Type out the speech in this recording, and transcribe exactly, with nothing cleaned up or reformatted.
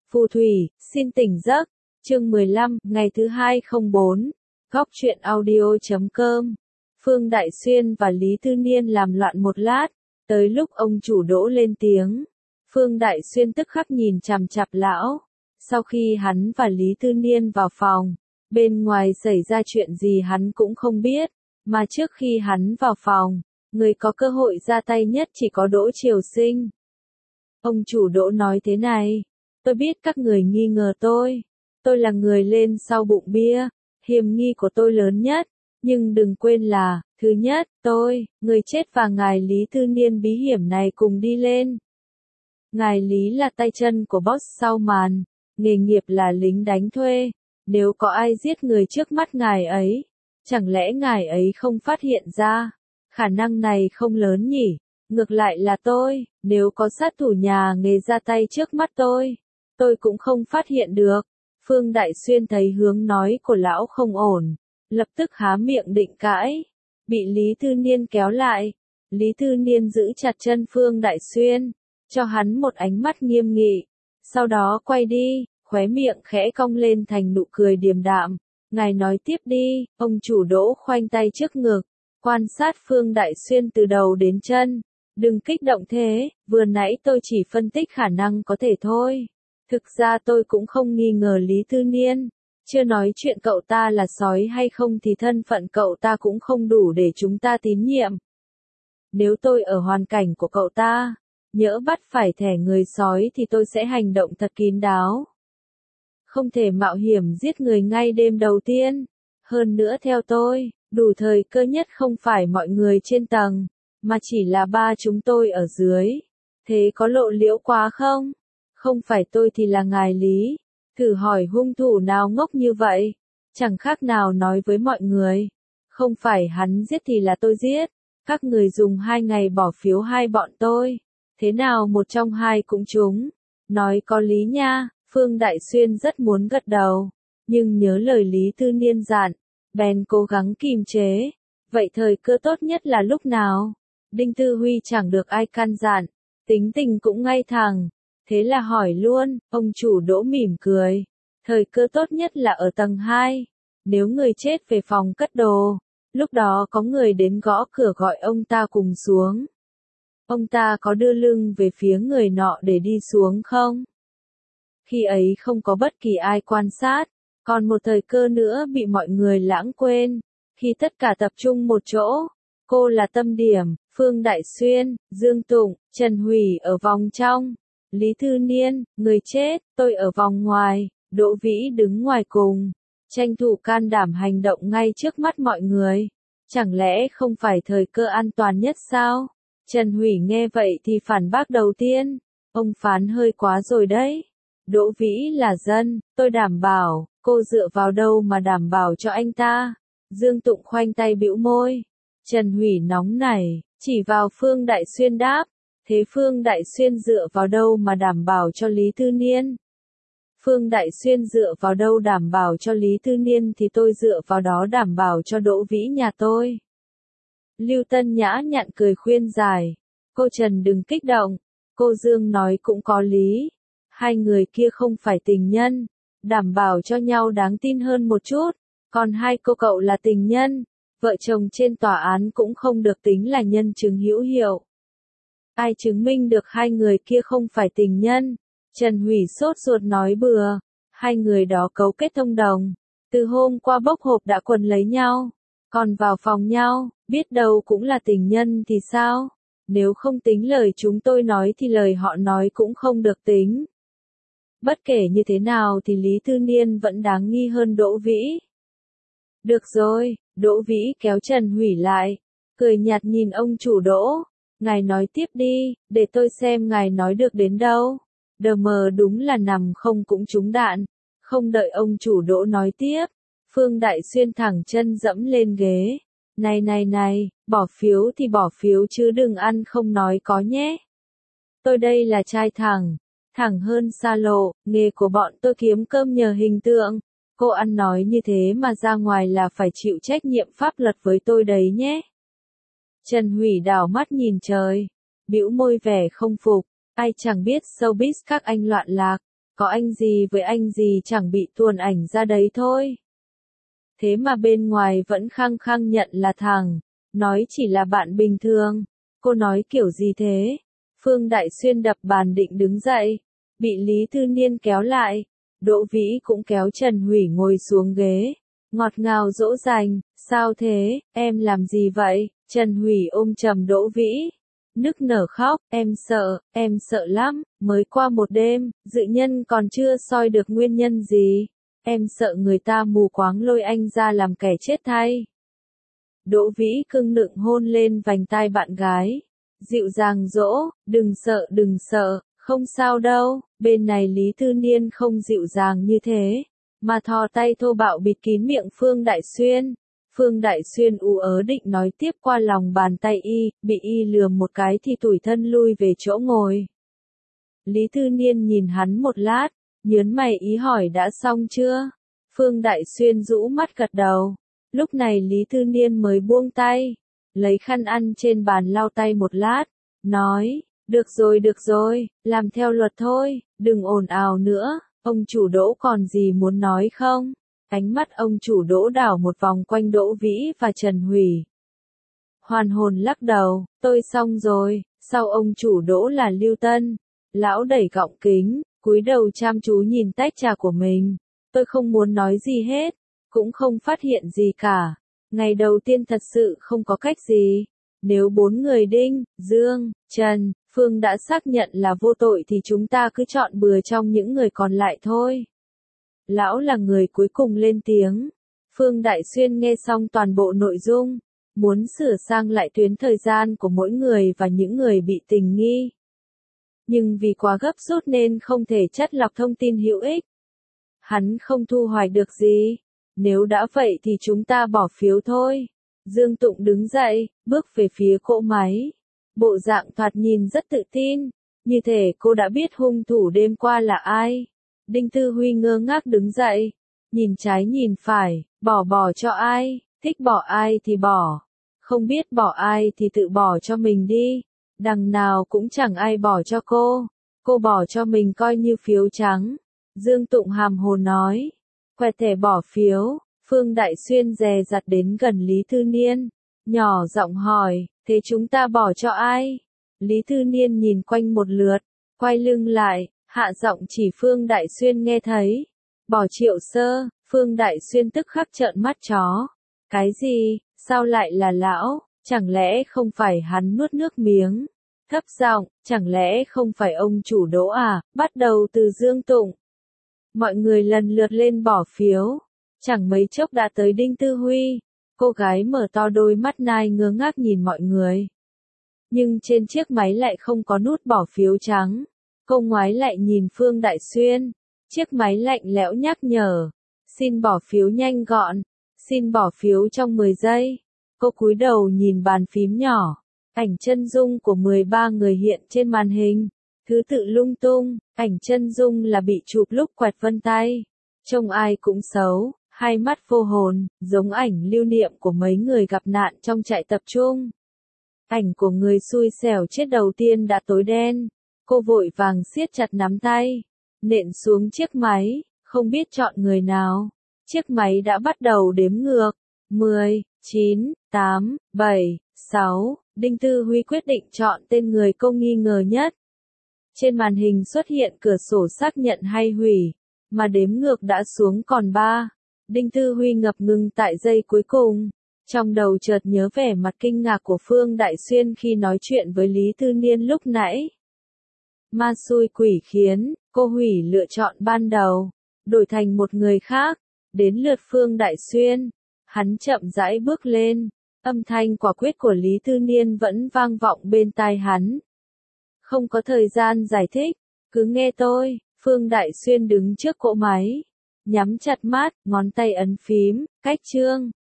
Phù thủy, xin tỉnh giấc. Chương mười lăm, ngày thứ hai không bốn. Góc truyện audio chấm com. Phương Đại Xuyên và Lý Tư Niên làm loạn một lát, tới lúc ông chủ Đỗ lên tiếng. Phương Đại Xuyên tức khắc nhìn chằm chằm lão. Sau khi hắn và Lý Tư Niên vào phòng, bên ngoài xảy ra chuyện gì hắn cũng không biết, mà trước khi hắn vào phòng, người có cơ hội ra tay nhất chỉ có Đỗ Triều Sinh. Ông chủ Đỗ nói thế này, tôi biết các người nghi ngờ tôi, tôi là người lên sau bụng bia, hiểm nghi của tôi lớn nhất, nhưng đừng quên là, thứ nhất, tôi, người chết và ngài Lý Tư Niên bí hiểm này cùng đi lên. Ngài Lý là tay chân của boss sau màn, nghề nghiệp là lính đánh thuê, nếu có ai giết người trước mắt ngài ấy, chẳng lẽ ngài ấy không phát hiện ra? Khả năng này không lớn nhỉ, ngược lại là tôi, nếu có sát thủ nhà nghề ra tay trước mắt tôi, tôi cũng không phát hiện được. Phương Đại Xuyên thấy hướng nói của lão không ổn, lập tức há miệng định cãi, bị Lý Tư Niên kéo lại. Lý Tư Niên giữ chặt chân Phương Đại Xuyên, cho hắn một ánh mắt nghiêm nghị, sau đó quay đi, khóe miệng khẽ cong lên thành nụ cười điềm đạm. Ngài nói tiếp đi. Ông chủ Đỗ khoanh tay trước ngực, quan sát Phương Đại Xuyên từ đầu đến chân. Đừng kích động thế, vừa nãy tôi chỉ phân tích khả năng có thể thôi. Thực ra tôi cũng không nghi ngờ Lý Tư Niên, chưa nói chuyện cậu ta là sói hay không thì thân phận cậu ta cũng không đủ để chúng ta tín nhiệm. Nếu tôi ở hoàn cảnh của cậu ta, nhỡ bắt phải thẻ người sói thì tôi sẽ hành động thật kín đáo. Không thể mạo hiểm giết người ngay đêm đầu tiên. Hơn nữa theo tôi, đủ thời cơ nhất không phải mọi người trên tầng, mà chỉ là ba chúng tôi ở dưới. Thế có lộ liễu quá không? Không phải tôi thì là ngài Lý. Thử hỏi hung thủ nào ngốc như vậy? Chẳng khác nào nói với mọi người. Không phải hắn giết thì là tôi giết. Các người dùng hai ngày bỏ phiếu hai bọn tôi. Thế nào một trong hai cũng trúng. Nói có lý nha. Phương Đại Xuyên rất muốn gật đầu. Nhưng nhớ lời Lý Tư Niên dặn, bèn cố gắng kìm chế. Vậy thời cơ tốt nhất là lúc nào? Đinh Tư Huy chẳng được ai căn dặn. Tính tình cũng ngay thẳng. Thế là hỏi luôn, ông chủ Đỗ mỉm cười. Thời cơ tốt nhất là ở tầng hai. Nếu người chết về phòng cất đồ, lúc đó có người đến gõ cửa gọi ông ta cùng xuống. Ông ta có đưa lưng về phía người nọ để đi xuống không? Khi ấy không có bất kỳ ai quan sát, còn một thời cơ nữa bị mọi người lãng quên. Khi tất cả tập trung một chỗ, cô là tâm điểm, Phương Đại Xuyên, Dương Tụng, Trần Hủy ở vòng trong. Lý Tư Niên, người chết, tôi ở vòng ngoài, Đỗ Vĩ đứng ngoài cùng, tranh thủ can đảm hành động ngay trước mắt mọi người. Chẳng lẽ không phải thời cơ an toàn nhất sao? Trần Hủy nghe vậy thì phản bác đầu tiên, ông phán hơi quá rồi đấy. Đỗ Vĩ là dân, tôi đảm bảo, cô dựa vào đâu mà đảm bảo cho anh ta? Dương Tụng khoanh tay bĩu môi. Trần Hủy nóng nảy, chỉ vào Phương Đại Xuyên đáp. Thế Phương Đại Xuyên dựa vào đâu mà đảm bảo cho Lý Tư Niên? Phương Đại Xuyên dựa vào đâu đảm bảo cho Lý Tư Niên thì tôi dựa vào đó đảm bảo cho Đỗ Vĩ nhà tôi. Lưu Tân Nhã nhặn cười khuyên giải. Cô Trần đừng kích động. Cô Dương nói cũng có lý. Hai người kia không phải tình nhân. Đảm bảo cho nhau đáng tin hơn một chút. Còn hai cô cậu là tình nhân. Vợ chồng trên tòa án cũng không được tính là nhân chứng hữu hiệu. Ai chứng minh được hai người kia không phải tình nhân? Trần Hủy sốt ruột nói bừa. Hai người đó cấu kết thông đồng. Từ hôm qua bốc hộp đã quần lấy nhau. Còn vào phòng nhau, biết đâu cũng là tình nhân thì sao? Nếu không tính lời chúng tôi nói thì lời họ nói cũng không được tính. Bất kể như thế nào thì Lý Tư Niên vẫn đáng nghi hơn Đỗ Vĩ. Được rồi, Đỗ Vĩ kéo Trần Hủy lại. Cười nhạt nhìn ông chủ Đỗ. Ngài nói tiếp đi, để tôi xem ngài nói được đến đâu. Đờ mờ đúng là nằm không cũng trúng đạn. Không đợi ông chủ Đỗ nói tiếp, Phương Đại Xuyên thẳng chân dẫm lên ghế. Này này này, bỏ phiếu thì bỏ phiếu chứ đừng ăn không nói có nhé. Tôi đây là trai thẳng, thẳng hơn xa lộ, nghề của bọn tôi kiếm cơm nhờ hình tượng. Cô ăn nói như thế mà ra ngoài là phải chịu trách nhiệm pháp luật với tôi đấy nhé. Trần Hủy đảo mắt nhìn trời, bĩu môi vẻ không phục, ai chẳng biết showbiz các anh loạn lạc, có anh gì với anh gì chẳng bị tuồn ảnh ra đấy thôi. Thế mà bên ngoài vẫn khăng khăng nhận là thằng, nói chỉ là bạn bình thường. Cô nói kiểu gì thế? Phương Đại Xuyên đập bàn định đứng dậy, bị Lý Tư Niên kéo lại. Đỗ Vĩ cũng kéo Trần Hủy ngồi xuống ghế, ngọt ngào dỗ dành, sao thế, em làm gì vậy? Trần Hủy ôm chầm Đỗ Vĩ, nức nở khóc, em sợ, em sợ lắm, mới qua một đêm, dự nhân còn chưa soi được nguyên nhân gì. Em sợ người ta mù quáng lôi anh ra làm kẻ chết thay. Đỗ Vĩ cưng nựng hôn lên vành tai bạn gái, dịu dàng dỗ, đừng sợ đừng sợ, không sao đâu. Bên này Lý Tư Niên không dịu dàng như thế, mà thò tay thô bạo bịt kín miệng Phương Đại Xuyên. Phương Đại Xuyên ú ớ định nói tiếp qua lòng bàn tay y, bị y lườm một cái thì tủi thân lui về chỗ ngồi. Lý Tư Niên nhìn hắn một lát, nhớn mày ý hỏi đã xong chưa? Phương Đại Xuyên rũ mắt gật đầu. Lúc này Lý Tư Niên mới buông tay, lấy khăn ăn trên bàn lau tay một lát, nói, được rồi được rồi, làm theo luật thôi, đừng ồn ào nữa. Ông chủ Đỗ còn gì muốn nói không? Ánh mắt ông chủ Đỗ đảo một vòng quanh Đỗ Vĩ và Trần Hủy. Hoàn hồn lắc đầu, tôi xong rồi. Sau ông chủ Đỗ là Lưu Tân. Lão đẩy gọng kính, cúi đầu chăm chú nhìn tách trà của mình. Tôi không muốn nói gì hết, cũng không phát hiện gì cả. Ngày đầu tiên thật sự không có cách gì. Nếu bốn người Đinh, Dương, Trần, Phương đã xác nhận là vô tội thì chúng ta cứ chọn bừa trong những người còn lại thôi. Lão là người cuối cùng lên tiếng. Phương Đại Xuyên nghe xong toàn bộ nội dung, muốn sửa sang lại tuyến thời gian của mỗi người và những người bị tình nghi. Nhưng vì quá gấp rút nên không thể chắt lọc thông tin hữu ích. Hắn không thu hoạch được gì. Nếu đã vậy thì chúng ta bỏ phiếu thôi. Dương Tụng đứng dậy, bước về phía cỗ máy. Bộ dạng thoạt nhìn rất tự tin, như thể cô đã biết hung thủ đêm qua là ai. Đinh Tư Huy ngơ ngác đứng dậy, nhìn trái nhìn phải, bỏ bỏ cho ai, thích bỏ ai thì bỏ, không biết bỏ ai thì tự bỏ cho mình đi. Đằng nào cũng chẳng ai bỏ cho cô, cô bỏ cho mình coi như phiếu trắng. Dương Tụng hàm hồ nói, quẹt thẻ bỏ phiếu. Phương Đại Xuyên dè dặt đến gần Lý Tư Niên, nhỏ giọng hỏi, thế chúng ta bỏ cho ai? Lý Tư Niên nhìn quanh một lượt, quay lưng lại, hạ giọng chỉ Phương Đại Xuyên nghe thấy. Bỏ Triệu Sơ. Phương Đại Xuyên tức khắc trợn mắt chó. Cái gì, sao lại là lão, chẳng lẽ không phải hắn? Nuốt nước miếng, thấp giọng, chẳng lẽ không phải ông chủ Đỗ à? Bắt đầu từ Dương Tụng. Mọi người lần lượt lên bỏ phiếu. Chẳng mấy chốc đã tới Đinh Tư Huy. Cô gái mở to đôi mắt nai ngơ ngác nhìn mọi người. Nhưng trên chiếc máy lại không có nút bỏ phiếu trắng. Cô ngoái lại nhìn Phương Đại Xuyên. Chiếc máy lạnh lẽo nhắc nhở. Xin bỏ phiếu nhanh gọn. Xin bỏ phiếu trong mười giây. Cô cúi đầu nhìn bàn phím nhỏ. Ảnh chân dung của mười ba người hiện trên màn hình. Thứ tự lung tung. Ảnh chân dung là bị chụp lúc quẹt vân tay. Trông ai cũng xấu. Hai mắt vô hồn, giống ảnh lưu niệm của mấy người gặp nạn trong trại tập trung. Ảnh của người xui xẻo chết đầu tiên đã tối đen. Cô vội vàng siết chặt nắm tay, nện xuống chiếc máy, không biết chọn người nào. Chiếc máy đã bắt đầu đếm ngược. mười, chín, tám, bảy, sáu. Đinh Tư Huy quyết định chọn tên người cô nghi ngờ nhất. Trên màn hình xuất hiện cửa sổ xác nhận hay hủy, mà đếm ngược đã xuống còn ba. Đinh Tư Huy ngập ngừng tại giây cuối cùng. Trong đầu chợt nhớ vẻ mặt kinh ngạc của Phương Đại Xuyên khi nói chuyện với Lý Tư Niên lúc nãy. Ma xui quỷ khiến, cô hủy lựa chọn ban đầu, đổi thành một người khác. Đến lượt Phương Đại Xuyên, hắn chậm rãi bước lên, âm thanh quả quyết của Lý Tư Niên vẫn vang vọng bên tai hắn. Không có thời gian giải thích, cứ nghe tôi. Phương Đại Xuyên đứng trước cỗ máy, nhắm chặt mắt, ngón tay ấn phím, cách chương.